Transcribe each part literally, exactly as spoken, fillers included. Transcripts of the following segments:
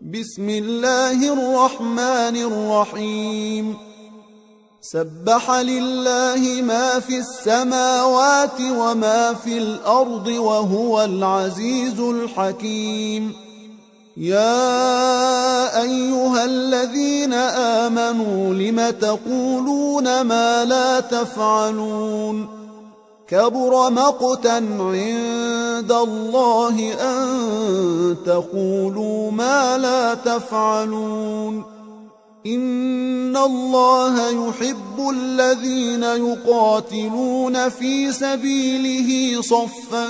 بسم الله الرحمن الرحيم سبح لله ما في السماوات وما في الأرض وهو العزيز الحكيم. يا أيها الذين آمنوا لم تقولون ما لا تفعلون كبر مقتا عند الله أن تقولوا ما لا تفعلون. إن الله يحب الذين يقاتلون في سبيله صفا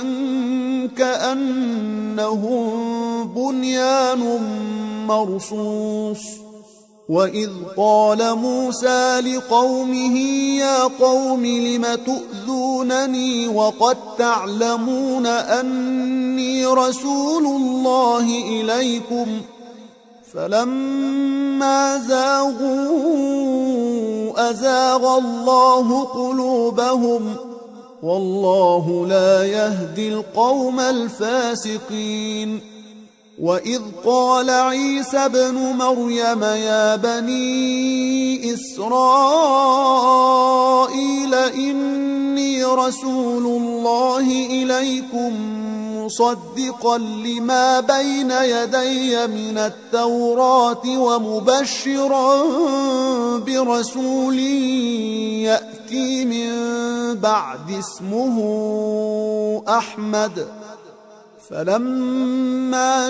كأنهم بنيان مرصوص. وإذ قال موسى لقومه يا قوم لم تؤذونني وقد تعلمون أني رسول الله إليكم فلما زاغوا أزاغ الله قلوبهم والله لا يهدي القوم الفاسقين. وإذ قال عيسى ابن مريم يا بني إسرائيل إني رسول الله إليكم مصدقا لما بين يدي من التوراة ومبشرا برسول يأتي من بعد اسمه أحمد. فلما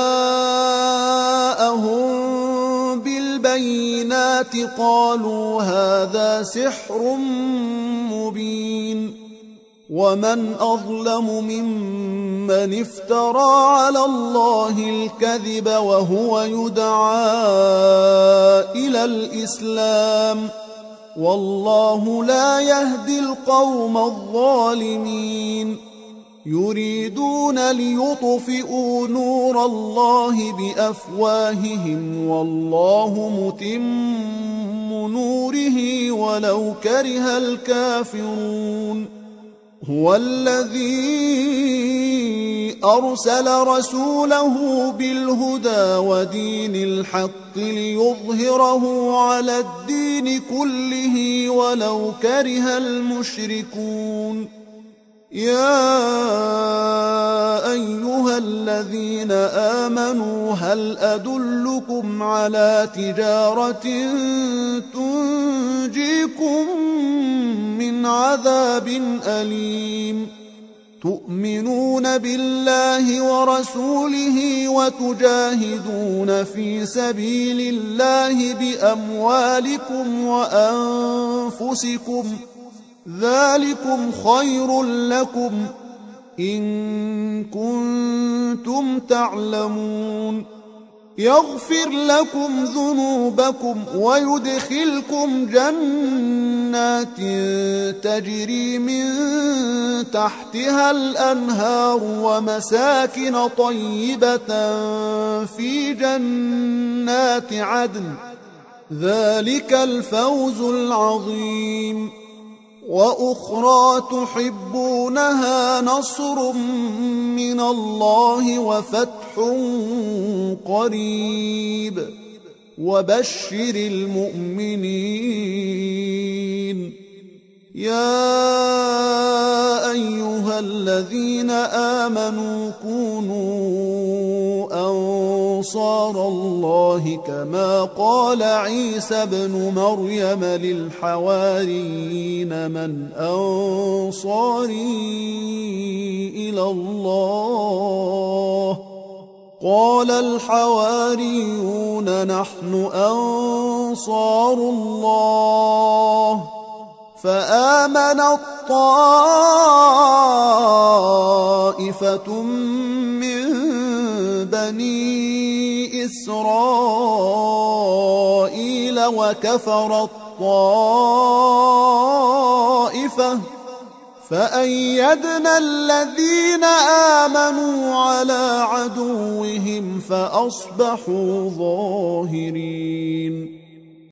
جاءهم بالبينات قالوا هذا سحر مبين. ومن أظلم ممن افترى على الله الكذب وهو يدعى إلى الإسلام والله لا يهدي القوم الظالمين. يريدون ليطفئوا نور الله بأفواههم والله متم نوره ولو كره الكافرون. هو الذي أرسل رسوله بالهدى ودين الحق ليظهره على الدين كله ولو كره المشركون. يا أيها الذين آمنوا هل أدلكم على تجارة تنجيكم من عذاب أليم تؤمنون بالله ورسوله وتجاهدون في سبيل الله بأموالكم وأنفسكم ذلكم خير لكم إن كنتم تعلمون. يغفر لكم ذنوبكم ويدخلكم جنات تجري من تحتها الأنهار ومساكن طيبة في جنات عدن ذلك الفوز العظيم. وأخرى تحبونها نصر من الله وفتح قريب وبشر المؤمنين. يا أيها الذين آمنوا كونوا أنصار الله كما قال عيسى ابن مريم للحواريين من أنصاري إلى الله قال الحواريون نحن أنصار الله. فآمنت طائفة من بني إسرائيل وكفرت طائفة فأيدنا الذين آمنوا على عدوهم فأصبحوا ظاهرين.